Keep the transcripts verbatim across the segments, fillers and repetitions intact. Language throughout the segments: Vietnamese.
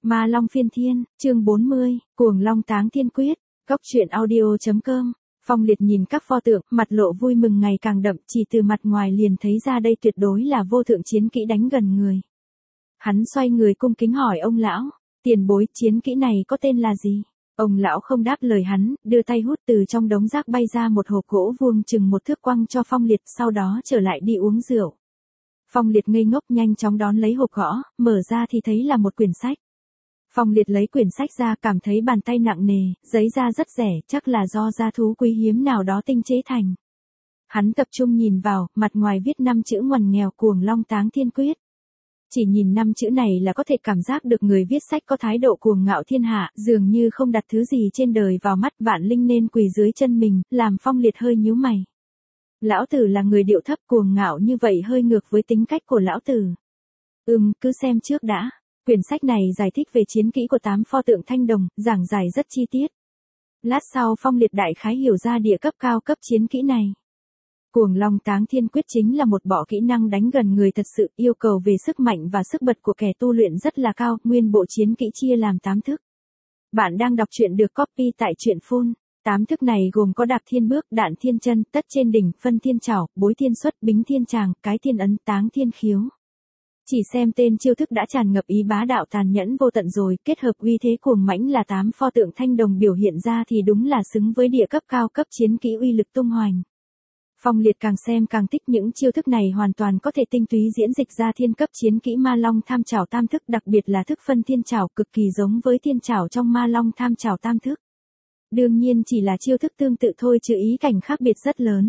Ma Long phiên thiên, chương bốn mươi, Cuồng Long Táng Thiên Quyết, Cốc truyện audio chấm com. Phong Liệt nhìn các pho tượng, mặt lộ vui mừng ngày càng đậm, chỉ từ mặt ngoài liền thấy ra đây tuyệt đối là vô thượng chiến kỹ đánh gần người. Hắn xoay người cung kính hỏi ông lão, tiền bối, chiến kỹ này có tên là gì? Ông lão không đáp lời hắn, đưa tay hút từ trong đống rác bay ra một hộp gỗ vuông chừng một thước quăng cho Phong Liệt, sau đó trở lại đi uống rượu. Phong Liệt ngây ngốc nhanh chóng đón lấy hộp gõ, mở ra thì thấy là một quyển sách. Phong Liệt lấy quyển sách ra, cảm thấy bàn tay nặng nề, giấy da rất rẻ, chắc là do da thú quý hiếm nào đó tinh chế thành. Hắn tập trung nhìn vào, mặt ngoài viết năm chữ ngoằn nghèo: Cuồng Long Táng Thiên Quyết. Chỉ nhìn năm chữ này là có thể cảm giác được người viết sách có thái độ cuồng ngạo thiên hạ, dường như không đặt thứ gì trên đời vào mắt, vạn linh nên quỳ dưới chân mình, làm Phong Liệt hơi nhíu mày. Lão tử là người điệu thấp, cuồng ngạo như vậy hơi ngược với tính cách của lão tử. Ừm, cứ xem trước đã. Quyển sách này giải thích về chiến kỹ của tám pho tượng thanh đồng, giảng giải rất chi tiết. Lát sau Phong Liệt đại khái hiểu ra địa cấp cao cấp chiến kỹ này. Cuồng Long Táng Thiên Quyết chính là một bộ kỹ năng đánh gần người thật sự, yêu cầu về sức mạnh và sức bật của kẻ tu luyện rất là cao, nguyên bộ chiến kỹ chia làm tám thức. Bạn đang đọc truyện được copy tại truyện phun. Tám thức này gồm có đạp thiên bước, đạn thiên chân, tất trên đỉnh, phân thiên trảo, bối thiên xuất, bính thiên tràng, cái thiên ấn, táng thiên khiếu. Chỉ xem tên chiêu thức đã tràn ngập ý bá đạo tàn nhẫn vô tận rồi, kết hợp uy thế cuồng mãnh là tám pho tượng thanh đồng biểu hiện ra thì đúng là xứng với địa cấp cao cấp chiến kỹ uy lực tung hoành. Phong Liệt càng xem càng thích, những chiêu thức này hoàn toàn có thể tinh túy diễn dịch ra thiên cấp chiến kỹ Ma Long Tham Trảo Tam Thức, đặc biệt là thức phân thiên trảo cực kỳ giống với thiên trảo trong Ma Long Tham Trảo Tam Thức. Đương nhiên chỉ là chiêu thức tương tự thôi chứ ý cảnh khác biệt rất lớn.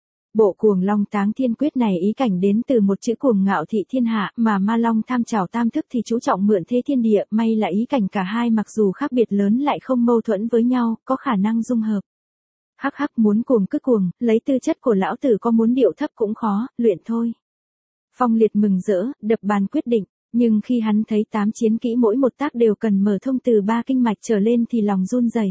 Bộ Cuồng Long Táng Thiên Quyết này ý cảnh đến từ một chữ cuồng ngạo thị thiên hạ, mà Ma Long Tham Trảo Tam Thức thì chú trọng mượn thế thiên địa, may là ý cảnh cả hai mặc dù khác biệt lớn lại không mâu thuẫn với nhau, có khả năng dung hợp. Hắc hắc, muốn cuồng cứ cuồng, lấy tư chất của lão tử có muốn điệu thấp cũng khó, luyện thôi. Phong Liệt mừng rỡ, đập bàn quyết định, nhưng khi hắn thấy tám chiến kỹ mỗi một tác đều cần mở thông từ ba kinh mạch trở lên thì lòng run rẩy.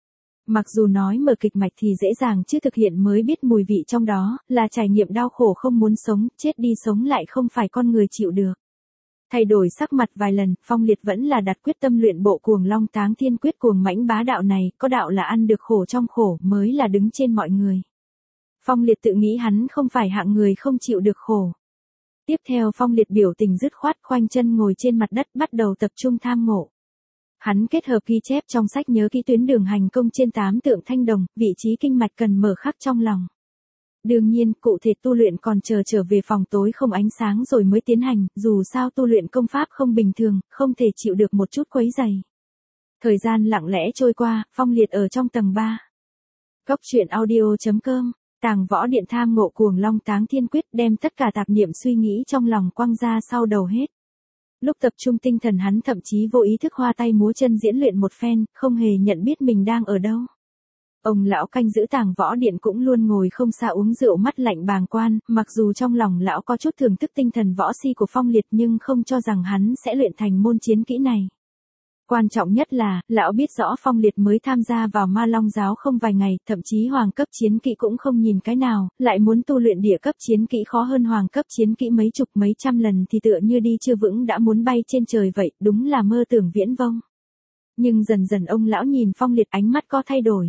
Mặc dù nói mở kịch mạch thì dễ dàng chứ thực hiện mới biết mùi vị trong đó, là trải nghiệm đau khổ không muốn sống, chết đi sống lại không phải con người chịu được. Thay đổi sắc mặt vài lần, Phong Liệt vẫn là đặt quyết tâm luyện bộ Cuồng Long Táng Thiên Quyết cuồng mãnh bá đạo này, có đạo là ăn được khổ trong khổ mới là đứng trên mọi người. Phong Liệt tự nghĩ hắn không phải hạng người không chịu được khổ. Tiếp theo Phong Liệt biểu tình dứt khoát, khoanh chân ngồi trên mặt đất bắt đầu tập trung tham ngộ. Hắn kết hợp ghi chép trong sách nhớ kỹ tuyến đường hành công trên tám tượng thanh đồng, vị trí kinh mạch cần mở khắc trong lòng. Đương nhiên, cụ thể tu luyện còn chờ trở về phòng tối không ánh sáng rồi mới tiến hành, dù sao tu luyện công pháp không bình thường, không thể chịu được một chút quấy rầy. Thời gian lặng lẽ trôi qua, Phong Liệt ở trong tầng ba. Cốc truyện audio chấm com, Tàng Võ Điện tham ngộ Cuồng Long Táng Thiên Quyết, đem tất cả tạp niệm suy nghĩ trong lòng quăng ra sau đầu hết. Lúc tập trung tinh thần hắn thậm chí vô ý thức hoa tay múa chân diễn luyện một phen, không hề nhận biết mình đang ở đâu. Ông lão canh giữ Tàng Võ Điện cũng luôn ngồi không xa uống rượu, mắt lạnh bàng quan, mặc dù trong lòng lão có chút thưởng thức tinh thần võ si của Phong Liệt nhưng không cho rằng hắn sẽ luyện thành môn chiến kỹ này. Quan trọng nhất là, lão biết rõ Phong Liệt mới tham gia vào Ma Long giáo không vài ngày, thậm chí hoàng cấp chiến kỹ cũng không nhìn cái nào, lại muốn tu luyện địa cấp chiến kỹ khó hơn hoàng cấp chiến kỹ mấy chục mấy trăm lần thì tựa như đi chưa vững đã muốn bay trên trời vậy, đúng là mơ tưởng viễn vông. Nhưng dần dần ông lão nhìn Phong Liệt, ánh mắt có thay đổi.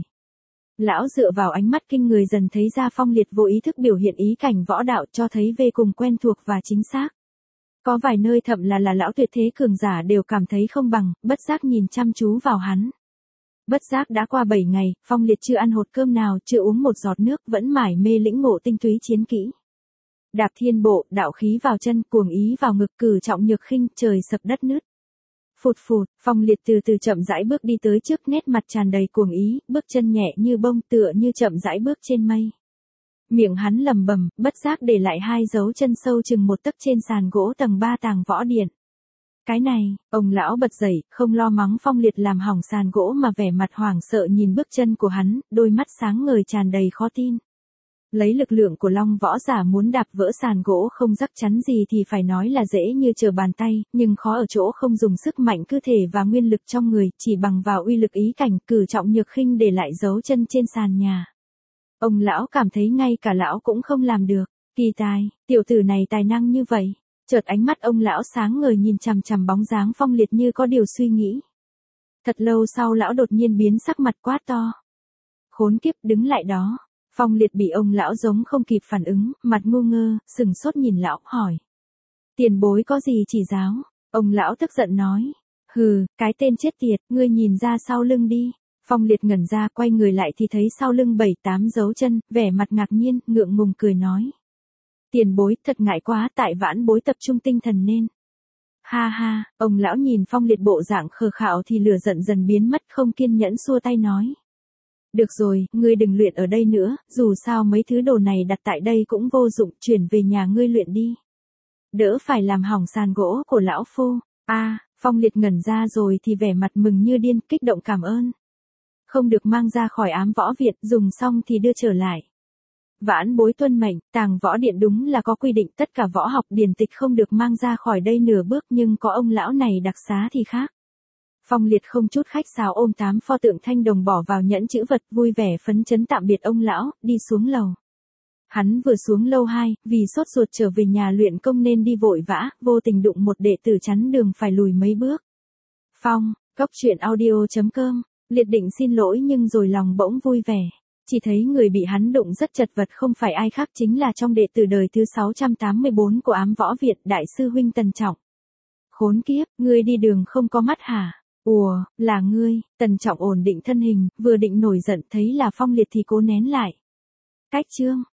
Lão dựa vào ánh mắt kinh người dần thấy ra Phong Liệt vô ý thức biểu hiện ý cảnh võ đạo, cho thấy về cùng quen thuộc và chính xác. Có vài nơi thậm là là lão tuyệt thế cường giả đều cảm thấy không bằng, bất giác nhìn chăm chú vào hắn. Bất giác đã qua bảy ngày, Phong Liệt chưa ăn hột cơm nào, chưa uống một giọt nước, vẫn mải mê lĩnh ngộ tinh túy chiến kỹ. Đạp thiên bộ, đạo khí vào chân, cuồng ý vào ngực, cử trọng nhược khinh, trời sập đất nứt. Phụt phụt, Phong Liệt từ từ chậm rãi bước đi tới trước, nét mặt tràn đầy cuồng ý, bước chân nhẹ như bông, tựa như chậm rãi bước trên mây. Miệng hắn lầm bầm, bất giác để lại hai dấu chân sâu chừng một tấc trên sàn gỗ tầng ba Tàng Võ Điện. Cái này, ông lão bật dậy, không lo mắng Phong Liệt làm hỏng sàn gỗ mà vẻ mặt hoảng sợ nhìn bước chân của hắn, đôi mắt sáng ngời tràn đầy khó tin. Lấy lực lượng của Long võ giả muốn đạp vỡ sàn gỗ không rắc chắn gì thì phải nói là dễ như trở bàn tay, nhưng khó ở chỗ không dùng sức mạnh cơ thể và nguyên lực trong người, chỉ bằng vào uy lực ý cảnh, cử trọng nhược khinh để lại dấu chân trên sàn nhà. Ông lão cảm thấy ngay cả lão cũng không làm được, kỳ tài, tiểu tử này tài năng như vậy. Chợt ánh mắt ông lão sáng ngời nhìn chằm chằm bóng dáng Phong Liệt như có điều suy nghĩ. Thật lâu sau lão đột nhiên biến sắc mặt quát to. Khốn kiếp, đứng lại đó. Phong Liệt bị ông lão giống không kịp phản ứng, mặt ngu ngơ, sừng sốt nhìn lão, hỏi. Tiền bối có gì chỉ giáo? Ông lão tức giận nói. Hừ, cái tên chết tiệt, ngươi nhìn ra sau lưng đi. Phong Liệt ngẩn ra, quay người lại thì thấy sau lưng bảy tám dấu chân, vẻ mặt ngạc nhiên, ngượng ngùng cười nói. Tiền bối, thật ngại quá, tại vãn bối tập trung tinh thần nên. Ha ha, ông lão nhìn Phong Liệt bộ dạng khờ khạo thì lửa giận dần biến mất, không kiên nhẫn xua tay nói. Được rồi, ngươi đừng luyện ở đây nữa, dù sao mấy thứ đồ này đặt tại đây cũng vô dụng, chuyển về nhà ngươi luyện đi. Đỡ phải làm hỏng sàn gỗ của lão phu. A, à, Phong Liệt ngẩn ra rồi thì vẻ mặt mừng như điên, kích động cảm ơn. Không được mang ra khỏi ám võ viện, dùng xong thì đưa trở lại. Vãn bối tuân mệnh, Tàng Võ Điện đúng là có quy định tất cả võ học điển tịch không được mang ra khỏi đây nửa bước, nhưng có ông lão này đặc xá thì khác. Phong Liệt không chút khách sáo ôm tám pho tượng thanh đồng bỏ vào nhẫn chữ vật, vui vẻ phấn chấn tạm biệt ông lão, đi xuống lầu. Hắn vừa xuống lâu hai, vì sốt ruột trở về nhà luyện công nên đi vội vã, vô tình đụng một đệ tử chắn đường phải lùi mấy bước. Phong, Cốc Truyện Audio chấm com, Liệt định xin lỗi nhưng rồi lòng bỗng vui vẻ. Chỉ thấy người bị hắn đụng rất chật vật không phải ai khác chính là trong đệ tử đời thứ sáu trăm tám mươi bốn của ám võ viện, đại sư huynh Tần Trọng. Khốn kiếp, ngươi đi đường không có mắt hả? Ùa, là ngươi. Tần Trọng ổn định thân hình, vừa định nổi giận thấy là Phong Liệt thì cố nén lại. Cách chương.